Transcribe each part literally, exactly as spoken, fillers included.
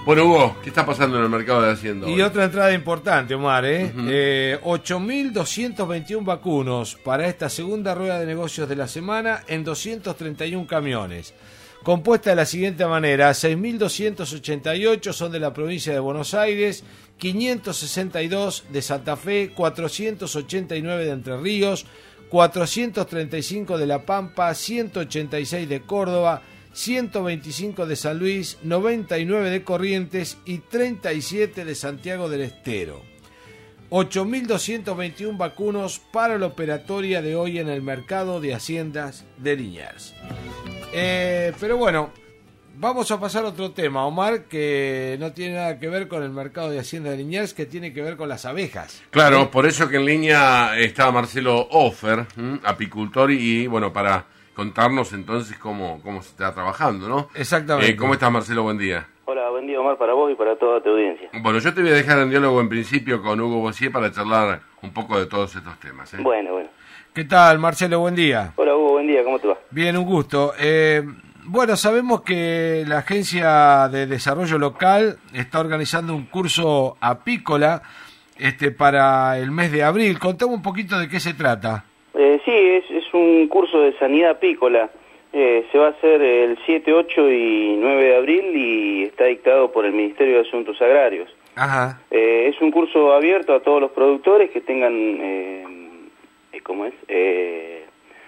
Bueno, Hugo, ¿qué está pasando en el mercado de Hacienda Y hoy? otra entrada importante, Omar, ¿eh? Uh-huh. eh, ocho mil doscientos veintiuno vacunos para esta segunda rueda de negocios de la semana en doscientos treinta y uno camiones. Compuesta de la siguiente manera: seis mil doscientos ochenta y ocho son de la provincia de Buenos Aires, quinientos sesenta y dos de Santa Fe, cuatrocientos ochenta y nueve de Entre Ríos, cuatrocientos treinta y cinco de La Pampa, ciento ochenta y seis de Córdoba, ciento veinticinco de San Luis, noventa y nueve de Corrientes y treinta y siete de Santiago del Estero. ocho mil doscientos veintiuno vacunos para la operatoria de hoy en el mercado de Haciendas de Liniers. Eh, pero bueno, vamos a pasar a otro tema, Omar, que no tiene nada que ver con el mercado de Hacienda de Liniers, que tiene que ver con las abejas. Claro, ¿Sí? Por eso que en línea está Marcelo Offer, ¿m? apicultor, y bueno, para contarnos entonces cómo, cómo se está trabajando, ¿no? Exactamente. Eh, ¿Cómo estás, Marcelo? Buen día. Hola, buen día, Omar, para vos y para toda tu audiencia. Bueno, yo te voy a dejar en diálogo en principio con Hugo Bossier para charlar un poco de todos estos temas, ¿eh? Bueno, bueno. ¿Qué tal, Marcelo? Buen día. Hola, Hugo, buen día, ¿cómo te va? Bien, un gusto. Eh, bueno, sabemos que la Agencia de Desarrollo Local está organizando un curso apícola este, para el mes de abril. Contame un poquito de qué se trata. Eh, sí, es, es un curso de sanidad apícola. Eh, se va a hacer el siete, ocho y nueve de abril y está dictado por el Ministerio de Asuntos Agrarios. Ajá. Eh, es un curso abierto a todos los productores que tengan, eh, ¿cómo es? Eh,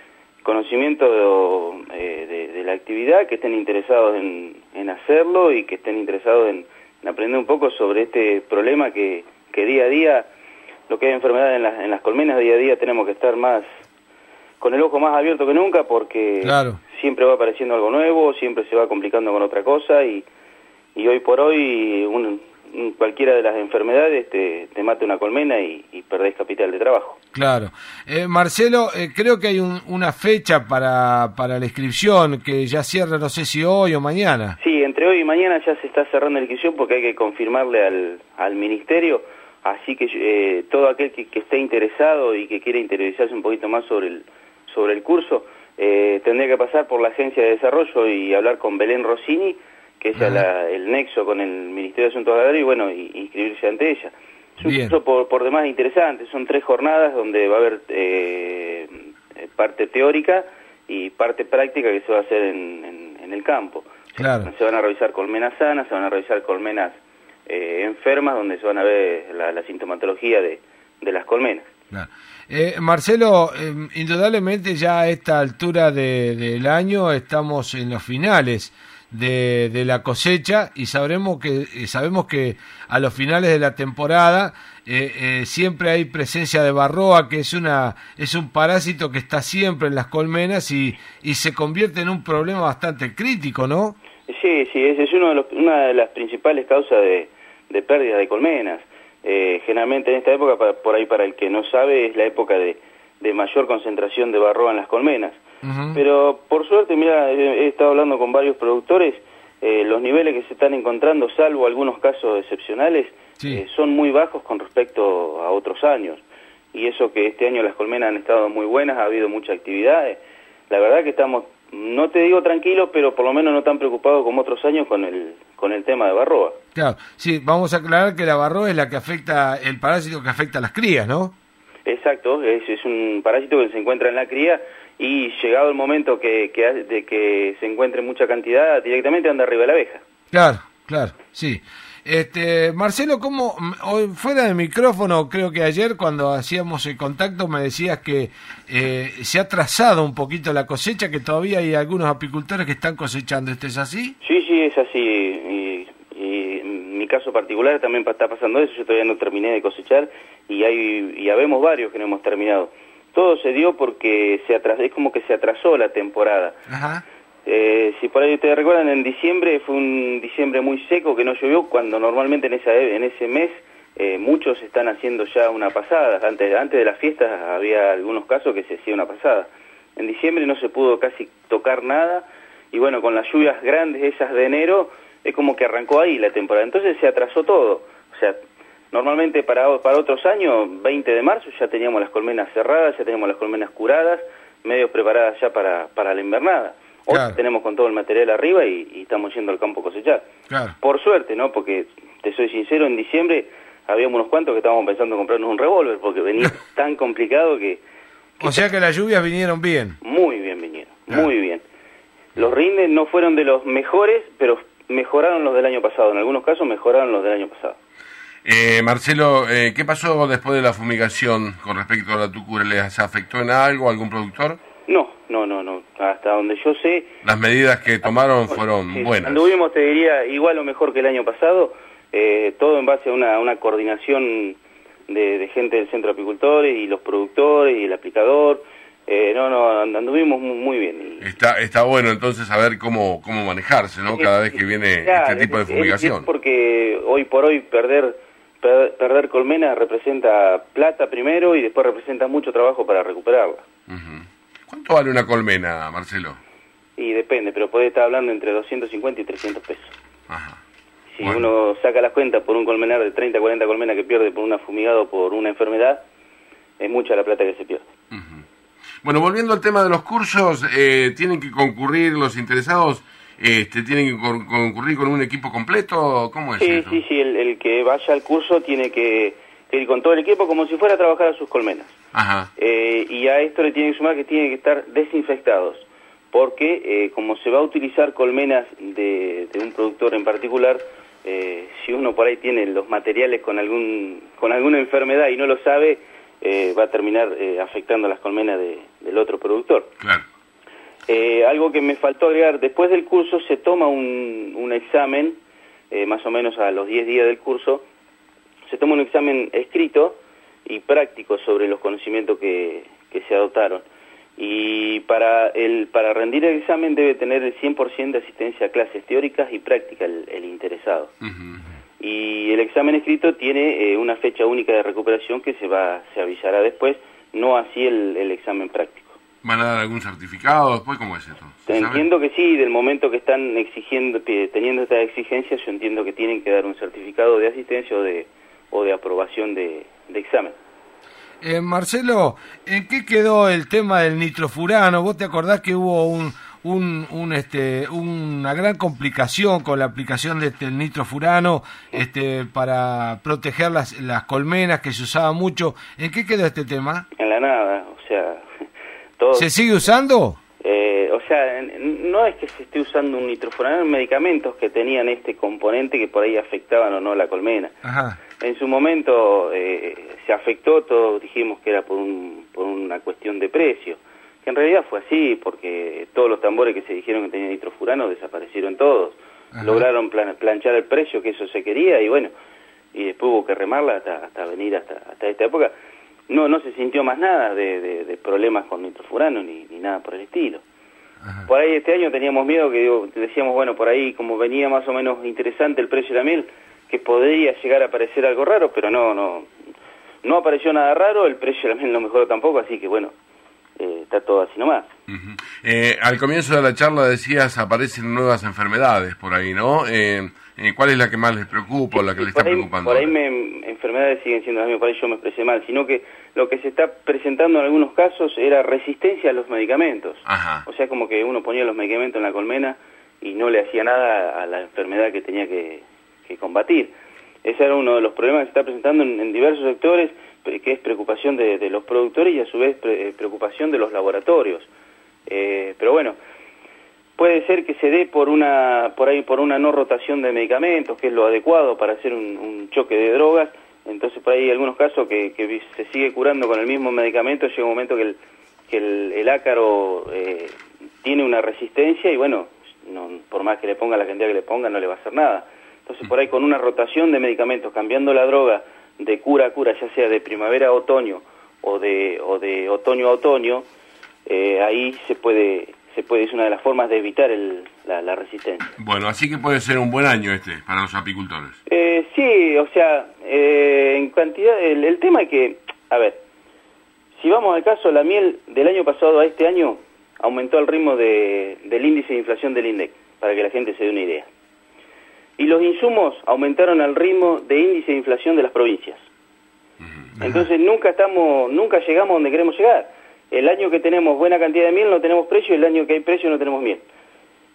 conocimiento de, de, de la actividad, que estén interesados en, en hacerlo y que estén interesados en, en aprender un poco sobre este problema que, que día a día, lo que hay enfermedades en las, en las colmenas, día a día tenemos que estar más con el ojo más abierto que nunca, porque claro, siempre va apareciendo algo nuevo, siempre se va complicando con otra cosa y, y hoy por hoy un, un, cualquiera de las enfermedades te, te mata una colmena y, y perdés capital de trabajo. Claro. Eh, Marcelo, eh, creo que hay un, una fecha para, para la inscripción que ya cierra, no sé si hoy o mañana. Sí, entre hoy y mañana ya se está cerrando la inscripción porque hay que confirmarle al, al ministerio, así que eh, todo aquel que, que esté interesado y que quiera interiorizarse un poquito más sobre el, sobre el curso, eh, tendría que pasar por la Agencia de Desarrollo y hablar con Belén Rossini, que es la, el nexo con el Ministerio de Asuntos Agrarios, y bueno, y, inscribirse ante ella. Es un Bien. curso por, por demás interesante, son tres jornadas donde va a haber eh, parte teórica y parte práctica que se va a hacer en, en, en el campo. Claro. Se van a revisar colmenas sanas, se van a revisar colmenas eh, enfermas, donde se van a ver la, la sintomatología de, de las colmenas. Claro. Eh, Marcelo, eh, indudablemente ya a esta altura de, del año estamos en los finales de, de la cosecha y sabremos que eh, sabemos que a los finales de la temporada eh, eh, siempre hay presencia de varroa, que es una es un parásito que está siempre en las colmenas y, y se convierte en un problema bastante crítico, ¿no? Sí, sí, ese es uno de los, una de las principales causas de, de pérdida de colmenas. Eh, generalmente en esta época, para, por ahí para el que no sabe, es la época de, de mayor concentración de varroa en las colmenas. Uh-huh. Pero por suerte, mira, he, he estado hablando con varios productores, eh, los niveles que se están encontrando, salvo algunos casos excepcionales, sí. eh, son muy bajos con respecto a otros años. Y eso que este año las colmenas han estado muy buenas, ha habido mucha actividad. Eh, la verdad que estamos, no te digo tranquilos, pero por lo menos no tan preocupados como otros años con el con el tema de varroa. Claro, sí, vamos a aclarar que la varroa es la que afecta, el parásito que afecta a las crías, ¿no? Exacto, es, es un parásito que se encuentra en la cría y llegado el momento que, que de que se encuentre mucha cantidad, directamente anda arriba de la abeja. Claro, claro, sí. Este, Marcelo, ¿cómo, hoy fuera de micrófono, creo que ayer cuando hacíamos el contacto me decías que eh, se ha atrasado un poquito la cosecha, que todavía hay algunos apicultores que están cosechando, ¿esto es así? Sí, sí, es así, y, y en mi caso particular también está pasando eso, yo todavía no terminé de cosechar y hay y habemos varios que no hemos terminado. Todo se dio porque se atrasó, es como que se atrasó la temporada. Ajá. Eh, si por ahí ustedes recuerdan, en diciembre fue un diciembre muy seco que no llovió, cuando normalmente en esa en ese mes eh, muchos están haciendo ya una pasada. Antes antes de las fiestas había algunos casos que se hacía una pasada. En diciembre no se pudo casi tocar nada y bueno, con las lluvias grandes esas de enero es como que arrancó ahí la temporada. Entonces se atrasó todo. O sea, normalmente para para otros años, veinte de marzo ya teníamos las colmenas cerradas, ya teníamos las colmenas curadas, medio preparadas ya para para la invernada. Hoy Claro. tenemos con todo el material arriba y, y estamos yendo al campo a cosechar. Claro. Por suerte, ¿no? Porque, te soy sincero, en diciembre habíamos unos cuantos que estábamos pensando en comprarnos un revólver, porque venía tan complicado que, que... O sea que las lluvias vinieron bien. Muy bien vinieron, Claro. muy bien. Los rindes no fueron de los mejores, pero mejoraron los del año pasado. En algunos casos mejoraron los del año pasado. Eh, Marcelo, eh, ¿qué pasó después de la fumigación con respecto a la tucura? ¿Les afectó en algo algún productor? No, no, no, no. Hasta donde yo sé... Las medidas que tomaron fueron sí, buenas. Anduvimos, te diría, igual o mejor que el año pasado, eh, todo en base a una, una coordinación de, de gente del centro de apicultores y los productores y el aplicador. Eh, no, no, anduvimos muy, muy bien. Y, Está está bueno entonces saber cómo cómo manejarse, ¿no? Cada vez que viene claro, este tipo de es- es- fumigación. es porque hoy por hoy perder per- perder colmena representa plata primero y después representa mucho trabajo para recuperarla. Ujú. ¿Cuánto vale una colmena, Marcelo? Y depende, pero puede estar hablando entre doscientos cincuenta y trescientos pesos. Ajá. Si Bueno. uno saca las cuentas por un colmenar de treinta, cuarenta colmenas que pierde por una fumigada o por una enfermedad, es mucha la plata que se pierde. Ujú. Bueno, volviendo al tema de los cursos, eh, ¿tienen que concurrir los interesados? Este, ¿Tienen que con- concurrir con un equipo completo? ¿Cómo es Sí, eso? sí, sí, el, el que vaya al curso tiene que, que ir con todo el equipo como si fuera a trabajar a sus colmenas. Ajá. Eh, y a esto le tienen que sumar que tienen que estar desinfectados, porque eh, como se va a utilizar colmenas de, de un productor en particular, eh, si uno por ahí tiene los materiales con algún con alguna enfermedad y no lo sabe, eh, va a terminar eh, afectando las colmenas de, del otro productor. Claro. Eh, algo que me faltó agregar, después del curso se toma un, un examen, eh, más o menos a los diez días del curso, se toma un examen escrito y práctico sobre los conocimientos que, que se adoptaron. Y para el para rendir el examen debe tener el cien por ciento de asistencia a clases teóricas y prácticas el, el interesado. Ujú. Y el examen escrito tiene eh, una fecha única de recuperación que se va se avisará después, no así el, el examen práctico. ¿Van a dar algún certificado después? ¿Cómo es esto? ¿Se sabe? Entiendo que sí, del momento que están exigiendo, que- teniendo estas exigencias, yo entiendo que tienen que dar un certificado de asistencia o de o de aprobación de, de examen. Eh, Marcelo, ¿en qué quedó el tema del nitrofurano? ¿Vos te acordás que hubo un, un, un, este, una gran complicación con la aplicación de este nitrofurano este, para proteger las, las colmenas, que se usaba mucho? ¿En qué quedó este tema? En la nada, o sea, todo... ¿Se sigue usando? Eh, o sea, n- no es que se esté usando un nitrofurano, eran medicamentos que tenían este componente que por ahí afectaban o no la colmena. Ajá. En su momento eh, se afectó, todos dijimos que era por, un, por una cuestión de precio, que en realidad fue así, porque todos los tambores que se dijeron que tenían nitrofurano desaparecieron todos. Ajá. Lograron plan- planchar el precio que eso se quería y bueno, y después hubo que remarla hasta, hasta venir hasta, hasta esta época. No no se sintió más nada de, de, de problemas con nitrofurano ni, ni nada por el estilo. Ajá. Por ahí este año teníamos miedo, que digo, decíamos, bueno, por ahí como venía más o menos interesante el precio de la miel, que podría llegar a aparecer algo raro, pero no, no, no apareció nada raro, el precio de la miel no mejoró tampoco, así que bueno, eh, está todo así nomás. Ujú. Eh, al comienzo de la charla decías aparecen nuevas enfermedades por ahí, ¿no? Eh, eh, ¿Cuál es la que más les preocupa o la que les por está ahí, preocupando? por ahí me, enfermedades siguen siendo las mismas, por ahí yo me expresé mal, sino que lo que se está presentando en algunos casos era resistencia a los medicamentos. Ajá. O sea, como que uno ponía los medicamentos en la colmena y no le hacía nada a la enfermedad que tenía que, que combatir. Ese era uno de los problemas que se está presentando en, en diversos sectores, que es preocupación de, de los productores y a su vez pre, preocupación de los laboratorios. Eh, pero bueno, puede ser que se dé por una por ahí por una no rotación de medicamentos, que es lo adecuado para hacer un, un choque de drogas. Entonces por ahí hay algunos casos que, que se sigue curando con el mismo medicamento, llega un momento que el, que el, el ácaro eh, tiene una resistencia y bueno, no, por más que le ponga la cantidad que le ponga no le va a hacer nada. Entonces por ahí con una rotación de medicamentos, cambiando la droga de cura a cura, ya sea de primavera a otoño o de, o de otoño a otoño, eh, ahí se puede, se puede, es una de las formas de evitar el, la, la resistencia. Bueno, así que puede ser un buen año este para los apicultores. Eh, sí, o sea, eh, en cantidad, el, el tema es que, a ver, si vamos al caso, la miel del año pasado a este año aumentó el ritmo de, del índice de inflación del INDEC, para que la gente se dé una idea. Y los insumos aumentaron al ritmo de índice de inflación de las provincias. Entonces nunca estamos, nunca llegamos donde queremos llegar. El año que tenemos buena cantidad de miel no tenemos precio, y el año que hay precio no tenemos miel.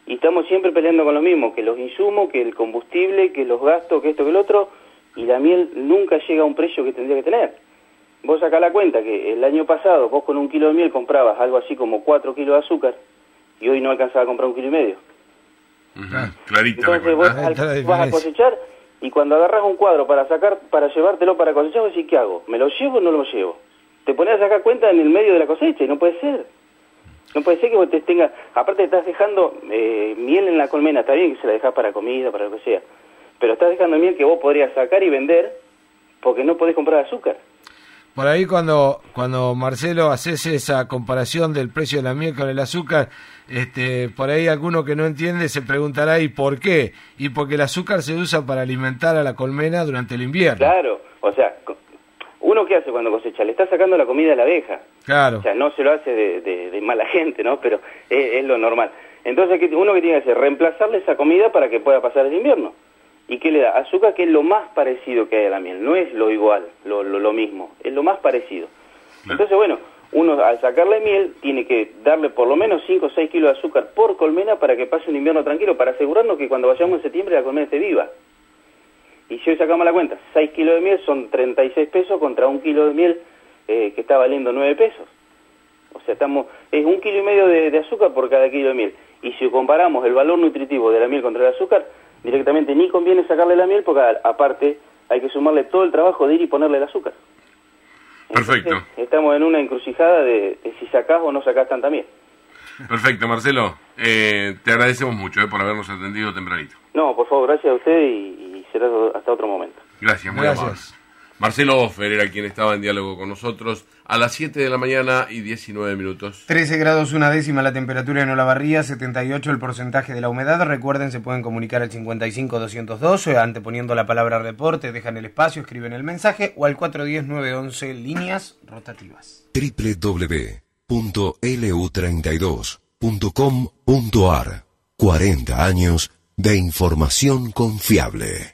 y estamos siempre peleando con lo mismo, que los insumos, que el combustible, que los gastos, que esto, que el otro, y la miel nunca llega a un precio que tendría que tener. Vos sacás la cuenta que el año pasado vos con un kilo de miel comprabas algo así como cuatro kilos de azúcar, y hoy no alcanzaba a comprar un kilo y medio. Uh-huh. Clarita. Entonces vos Ah, al, vas a cosechar, y cuando agarras un cuadro para sacar, para llevártelo para cosechar, vos decís, ¿qué hago? ¿Me lo llevo o no lo llevo? Te pones a sacar cuenta en el medio de la cosecha, y no puede ser. No puede ser que vos te tengas, aparte estás dejando eh, miel en la colmena, está bien que se la dejás para comida, para lo que sea, pero estás dejando miel que vos podrías sacar y vender porque no podés comprar azúcar. Por ahí cuando cuando Marcelo haces esa comparación del precio de la miel con el azúcar, este, por ahí alguno que no entiende se preguntará ¿y por qué? Y porque el azúcar se usa para alimentar a la colmena durante el invierno. Claro, o sea, uno ¿qué hace cuando cosecha? Le está sacando la comida a la abeja. Claro. O sea, no se lo hace de, de, de mala gente, ¿no? Pero es, es lo normal. Entonces, uno que tiene que hacer, reemplazarle esa comida para que pueda pasar el invierno. ¿Y qué le da? Azúcar, que es lo más parecido que hay a la miel. No es lo igual, lo, lo, lo mismo. Es lo más parecido. Entonces, bueno, uno al sacarle miel tiene que darle por lo menos cinco o seis kilos de azúcar por colmena para que pase un invierno tranquilo, para asegurarnos que cuando vayamos en septiembre la colmena esté viva. Y si hoy sacamos la cuenta, seis kilos de miel son treinta y seis pesos contra un kilo de miel eh, que está valiendo nueve pesos. O sea, estamos es un kilo y medio de, de azúcar por cada kilo de miel. Y si comparamos el valor nutritivo de la miel contra el azúcar, directamente ni conviene sacarle la miel porque aparte hay que sumarle todo el trabajo de ir y ponerle el azúcar. Entonces, perfecto. Estamos en una encrucijada de, de si sacás o no sacás tanta miel. Perfecto, Marcelo. Eh, te agradecemos mucho eh, por habernos atendido tempranito. No, por favor, gracias a usted y, y será hasta otro momento. Gracias, muy Gracias. amable. Marcelo Offer era quien estaba en diálogo con nosotros a las siete de la mañana y diecinueve minutos. trece grados una décima la temperatura en Olavarría, setenta y ocho el porcentaje de la humedad. Recuerden, se pueden comunicar al cincuenta y cinco doscientos dos, anteponiendo la palabra reporte, dejan el espacio, escriben el mensaje, o al cuatro uno cero nueve once líneas rotativas. doble u doble u doble u punto l u treinta y dos punto com punto a r. cuarenta años de información confiable.